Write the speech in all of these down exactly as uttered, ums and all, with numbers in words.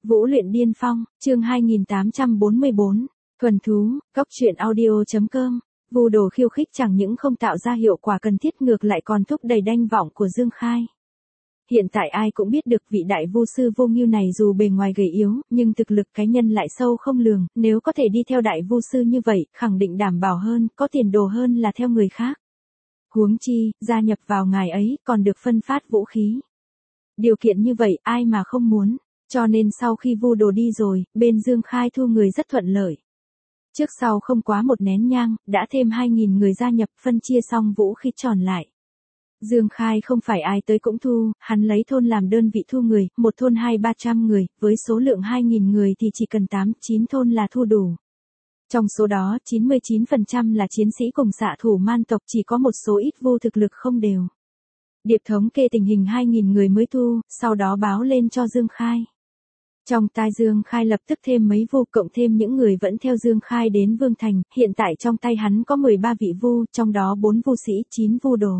Vũ luyện điên phong, chương hai nghìn tám trăm bốn mươi bốn, thuần thú, góc truyện audio.com, vu đồ khiêu khích chẳng những không tạo ra hiệu quả cần thiết ngược lại còn thúc đẩy đanh vọng của Dương Khai. Hiện tại ai cũng biết được vị đại vu sư vô ngưu này dù bề ngoài gầy yếu, nhưng thực lực cá nhân lại sâu không lường, nếu có thể đi theo đại vu sư như vậy, khẳng định đảm bảo hơn, có tiền đồ hơn là theo người khác. Huống chi, gia nhập vào ngài ấy, còn được phân phát vũ khí. Điều kiện như vậy, ai mà không muốn. Cho nên sau khi vu đồ đi rồi, bên Dương Khai thu người rất thuận lợi. Trước sau không quá một nén nhang, đã thêm hai nghìn người gia nhập, phân chia xong vũ khí tròn lại. Dương Khai không phải ai tới cũng thu, hắn lấy thôn làm đơn vị thu người, một thôn hai ba trăm người, với số lượng hai nghìn người thì chỉ cần tám chín thôn là thu đủ. Trong số đó, chín mươi chín phần trăm là chiến sĩ cùng xạ thủ man tộc, chỉ có một số ít vu thực lực không đều. Điệp thống kê tình hình hai nghìn người mới thu, sau đó báo lên cho Dương Khai. Trong tai Dương Khai lập tức thêm mấy vu cộng thêm những người vẫn theo Dương Khai đến Vương Thành, hiện tại trong tay hắn có mười ba vị vu, trong đó bốn vu sĩ, chín vu đồ.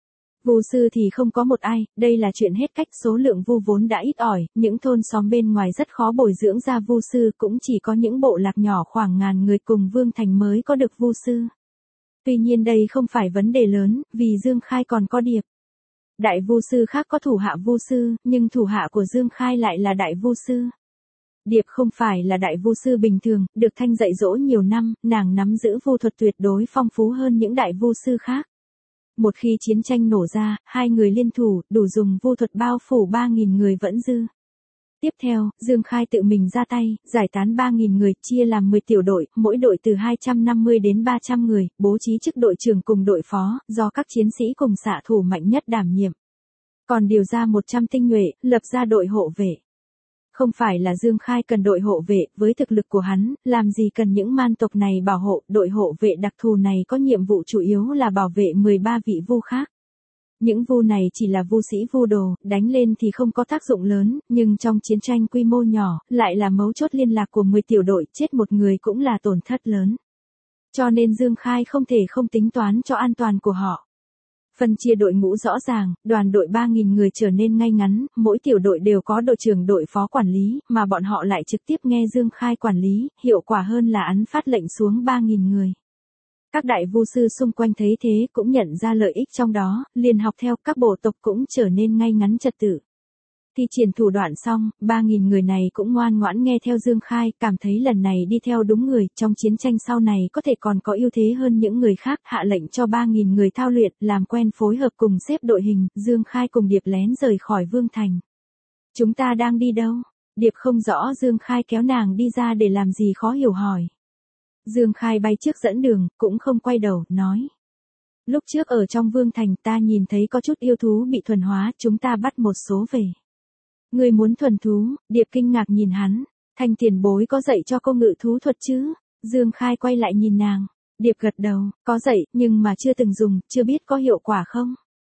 Vu sư thì không có một ai, đây là chuyện hết cách, số lượng vu vốn đã ít ỏi, những thôn xóm bên ngoài rất khó bồi dưỡng ra vu sư, cũng chỉ có những bộ lạc nhỏ khoảng ngàn người cùng Vương Thành mới có được vu sư. Tuy nhiên đây không phải vấn đề lớn, vì Dương Khai còn có Điệp. Đại vu sư khác có thủ hạ vu sư, nhưng thủ hạ của Dương Khai lại là đại vu sư. Điệp không phải là đại vu sư bình thường, được Thanh dạy dỗ nhiều năm, nàng nắm giữ vu thuật tuyệt đối phong phú hơn những đại vu sư khác. Một khi chiến tranh nổ ra, hai người liên thủ, đủ dùng vu thuật bao phủ ba nghìn người vẫn dư. Tiếp theo, Dương Khai tự mình ra tay, giải tán ba nghìn người, chia làm mười tiểu đội, mỗi đội từ hai trăm năm mươi đến ba trăm người, bố trí chức đội trưởng cùng đội phó, do các chiến sĩ cùng xạ thủ mạnh nhất đảm nhiệm. Còn điều ra một trăm tinh nhuệ, lập ra đội hộ vệ. Không phải là Dương Khai cần đội hộ vệ, với thực lực của hắn, làm gì cần những man tộc này bảo hộ, đội hộ vệ đặc thù này có nhiệm vụ chủ yếu là bảo vệ mười ba vị vu khác. Những vu này chỉ là vu sĩ vu đồ, đánh lên thì không có tác dụng lớn, nhưng trong chiến tranh quy mô nhỏ, lại là mấu chốt liên lạc của mười tiểu đội, chết một người cũng là tổn thất lớn. Cho nên Dương Khai không thể không tính toán cho an toàn của họ. Phân chia đội ngũ rõ ràng, đoàn đội ba nghìn người trở nên ngay ngắn, mỗi tiểu đội đều có đội trưởng đội phó quản lý, mà bọn họ lại trực tiếp nghe Dương Khai quản lý, hiệu quả hơn là ấn phát lệnh xuống ba nghìn người. Các đại vu sư xung quanh thấy thế cũng nhận ra lợi ích trong đó, liền học theo, các bộ tộc cũng trở nên ngay ngắn trật tự. Thi triển thủ đoạn xong, ba nghìn người này cũng ngoan ngoãn nghe theo Dương Khai, cảm thấy lần này đi theo đúng người, trong chiến tranh sau này có thể còn có ưu thế hơn những người khác, hạ lệnh cho ba nghìn người thao luyện, làm quen phối hợp cùng xếp đội hình, Dương Khai cùng Điệp lén rời khỏi Vương Thành. Chúng ta đang đi đâu? Điệp không rõ Dương Khai kéo nàng đi ra để làm gì khó hiểu hỏi. Dương Khai bay trước dẫn đường, cũng không quay đầu, nói. Lúc trước ở trong Vương Thành ta nhìn thấy có chút yêu thú bị thuần hóa, chúng ta bắt một số về. Người muốn thuần thú, Điệp kinh ngạc nhìn hắn, Thanh tiền bối có dạy cho cô ngự thú thuật chứ? Dương Khai quay lại nhìn nàng, Điệp gật đầu, có dạy, nhưng mà chưa từng dùng, chưa biết có hiệu quả không?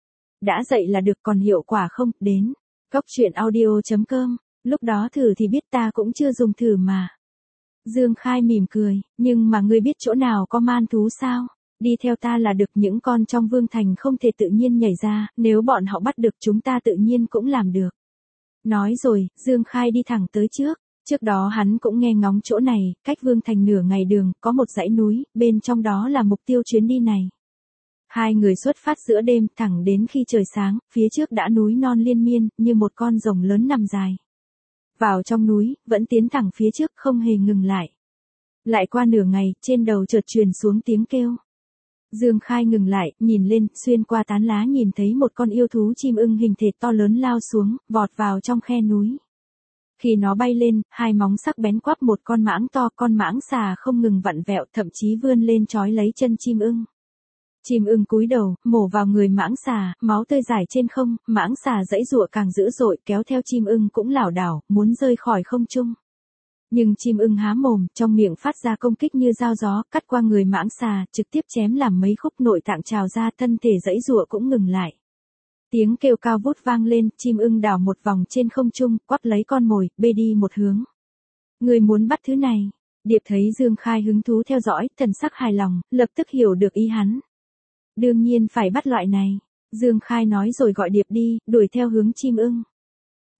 Đã dạy là được, còn hiệu quả không? Đến, góc truyện audio.com, lúc đó thử thì biết, ta cũng chưa dùng thử mà. Dương Khai mỉm cười, nhưng mà ngươi biết chỗ nào có man thú sao? Đi theo ta là được, những con trong Vương Thành không thể tự nhiên nhảy ra, nếu bọn họ bắt được chúng ta tự nhiên cũng làm được. Nói rồi, Dương Khai đi thẳng tới trước, trước đó hắn cũng nghe ngóng chỗ này, cách Vương Thành nửa ngày đường, có một dãy núi, bên trong đó là mục tiêu chuyến đi này. Hai người xuất phát giữa đêm, thẳng đến khi trời sáng, phía trước đã núi non liên miên, như một con rồng lớn nằm dài. Vào trong núi, vẫn tiến thẳng phía trước, không hề ngừng lại. Lại qua nửa ngày, trên đầu chợt truyền xuống tiếng kêu. Dương Khai ngừng lại, nhìn lên, xuyên qua tán lá nhìn thấy một con yêu thú chim ưng hình thể to lớn lao xuống, vọt vào trong khe núi. Khi nó bay lên, hai móng sắc bén quắp một con mãng to, con mãng xà không ngừng vặn vẹo, thậm chí vươn lên trói lấy chân chim ưng. Chim ưng cúi đầu, mổ vào người mãng xà, máu tươi rải trên không, mãng xà giãy giụa càng dữ dội, kéo theo chim ưng cũng lảo đảo, muốn rơi khỏi không trung. Nhưng chim ưng há mồm, trong miệng phát ra công kích như dao gió, cắt qua người mãng xà, trực tiếp chém làm mấy khúc, nội tạng trào ra, thân thể giãy giụa cũng ngừng lại. Tiếng kêu cao vút vang lên, chim ưng đảo một vòng trên không trung, quắp lấy con mồi, bê đi một hướng. Người muốn bắt thứ này? Điệp thấy Dương Khai hứng thú theo dõi, thần sắc hài lòng, lập tức hiểu được ý hắn. Đương nhiên phải bắt loại này. Dương Khai nói rồi gọi Điệp đi, đuổi theo hướng chim ưng.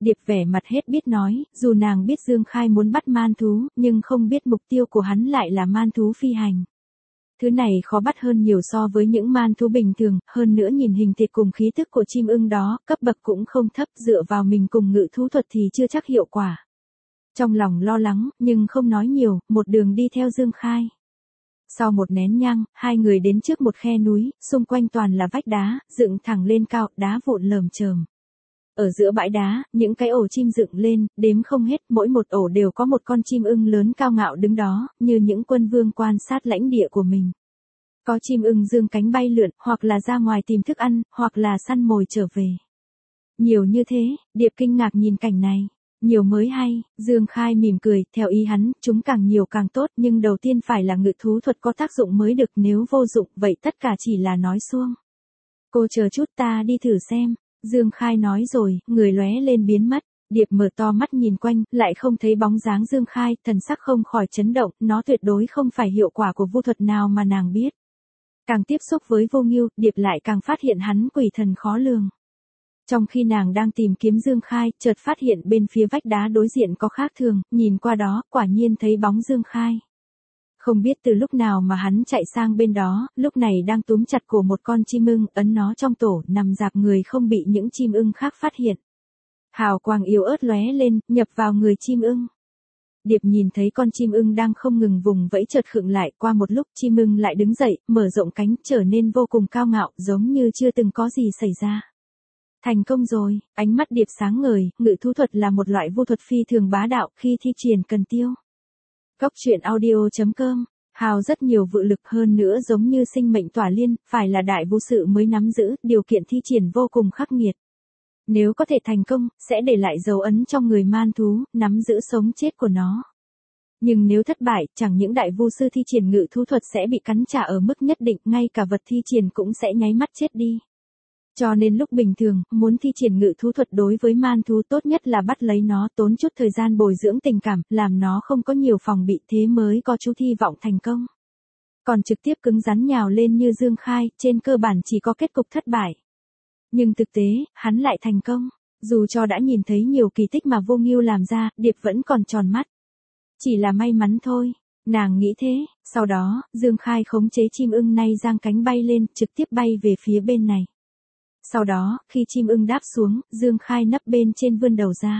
Điệp vẻ mặt hết biết nói, dù nàng biết Dương Khai muốn bắt man thú, nhưng không biết mục tiêu của hắn lại là man thú phi hành. Thứ này khó bắt hơn nhiều so với những man thú bình thường, hơn nữa nhìn hình thịt cùng khí tức của chim ưng đó, cấp bậc cũng không thấp, dựa vào mình cùng ngự thú thuật thì chưa chắc hiệu quả. Trong lòng lo lắng, nhưng không nói nhiều, một đường đi theo Dương Khai. Sau một nén nhang, hai người đến trước một khe núi, xung quanh toàn là vách đá, dựng thẳng lên cao, đá vụn lởm chởm. Ở giữa bãi đá, những cái ổ chim dựng lên, đếm không hết, mỗi một ổ đều có một con chim ưng lớn cao ngạo đứng đó, như những quân vương quan sát lãnh địa của mình. Có chim ưng dương cánh bay lượn, hoặc là ra ngoài tìm thức ăn, hoặc là săn mồi trở về. Nhiều như thế, Điệp kinh ngạc nhìn cảnh này. Nhiều mới hay, Dương Khai mỉm cười, theo ý hắn, chúng càng nhiều càng tốt, nhưng đầu tiên phải là ngự thú thuật có tác dụng mới được, nếu vô dụng, vậy tất cả chỉ là nói suông. Cô chờ chút ta đi thử xem, Dương Khai nói rồi, người lóe lên biến mất. Điệp mở to mắt nhìn quanh, lại không thấy bóng dáng Dương Khai, thần sắc không khỏi chấn động, nó tuyệt đối không phải hiệu quả của vu thuật nào mà nàng biết. Càng tiếp xúc với Vô Ngưu, Điệp lại càng phát hiện hắn quỷ thần khó lường. Trong khi nàng đang tìm kiếm Dương Khai, chợt phát hiện bên phía vách đá đối diện có khác thường, nhìn qua đó, quả nhiên thấy bóng Dương Khai. Không biết từ lúc nào mà hắn chạy sang bên đó, lúc này đang túm chặt cổ một con chim ưng, ấn nó trong tổ, nằm dạp người không bị những chim ưng khác phát hiện. Hào quang yếu ớt lóe lên, nhập vào người chim ưng. Điệp nhìn thấy con chim ưng đang không ngừng vùng vẫy, chợt khựng lại, qua một lúc chim ưng lại đứng dậy, mở rộng cánh, trở nên vô cùng cao ngạo, giống như chưa từng có gì xảy ra. Thành công rồi, ánh mắt Điệp sáng ngời, ngự thú thuật là một loại vu thuật phi thường bá đạo, khi thi triển cần tiêu. Góc truyện audio chấm com, hào rất nhiều vự lực, hơn nữa giống như sinh mệnh tỏa liên, phải là đại vu sự mới nắm giữ, điều kiện thi triển vô cùng khắc nghiệt. Nếu có thể thành công, sẽ để lại dấu ấn trong người man thú, nắm giữ sống chết của nó. Nhưng nếu thất bại, chẳng những đại vu sư thi triển ngự thú thuật sẽ bị cắn trả ở mức nhất định, ngay cả vật thi triển cũng sẽ nháy mắt chết đi. Cho nên lúc bình thường, muốn thi triển ngự thú thuật đối với man thú tốt nhất là bắt lấy nó, tốn chút thời gian bồi dưỡng tình cảm, làm nó không có nhiều phòng bị, thế mới có chú hy vọng thành công. Còn trực tiếp cứng rắn nhào lên như Dương Khai, trên cơ bản chỉ có kết cục thất bại. Nhưng thực tế, hắn lại thành công. Dù cho đã nhìn thấy nhiều kỳ tích mà Vô Ngưu làm ra, Điệp vẫn còn tròn mắt. Chỉ là may mắn thôi, nàng nghĩ thế. Sau đó, Dương Khai khống chế chim ưng nay giang cánh bay lên, trực tiếp bay về phía bên này. Sau đó, khi chim ưng đáp xuống, Dương Khai nấp bên trên vươn đầu ra.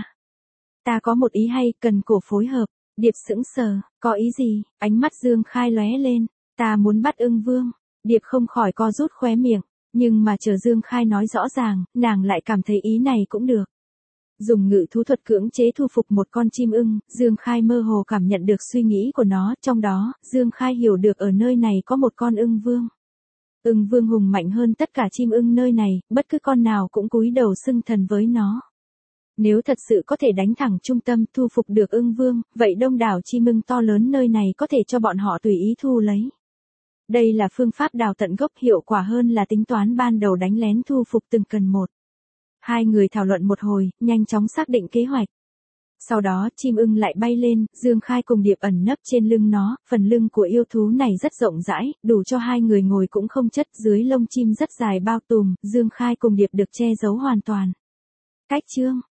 Ta có một ý hay, cần cổ phối hợp. Điệp sững sờ, có ý gì? Ánh mắt Dương Khai lóe lên. Ta muốn bắt ưng vương. Điệp không khỏi co rút khóe miệng. Nhưng mà chờ Dương Khai nói rõ ràng, nàng lại cảm thấy ý này cũng được. Dùng ngự thú thuật cưỡng chế thu phục một con chim ưng, Dương Khai mơ hồ cảm nhận được suy nghĩ của nó, trong đó, Dương Khai hiểu được ở nơi này có một con ưng vương. Ưng vương hùng mạnh hơn tất cả chim ưng nơi này, bất cứ con nào cũng cúi đầu xưng thần với nó. Nếu thật sự có thể đánh thẳng trung tâm thu phục được ưng vương, vậy đông đảo chim ưng to lớn nơi này có thể cho bọn họ tùy ý thu lấy. Đây là phương pháp đào tận gốc hiệu quả hơn là tính toán ban đầu đánh lén thu phục từng cần một. Hai người thảo luận một hồi, nhanh chóng xác định kế hoạch. Sau đó chim ưng lại bay lên, Dương Khai cùng Điệp ẩn nấp trên lưng nó, phần lưng của yêu thú này rất rộng rãi, đủ cho hai người ngồi cũng không chất, dưới lông chim rất dài bao trùm, Dương Khai cùng Điệp được che giấu hoàn toàn. Cách chương